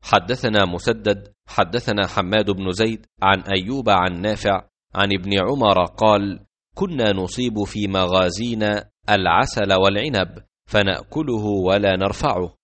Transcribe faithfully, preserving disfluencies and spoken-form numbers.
حدثنا مسدد حدثنا حماد بن زيد عن أيوب عن نافع عن ابن عمر قال: كنا نصيب في مغازينا العسل والعنب فنأكله ولا نرفعه.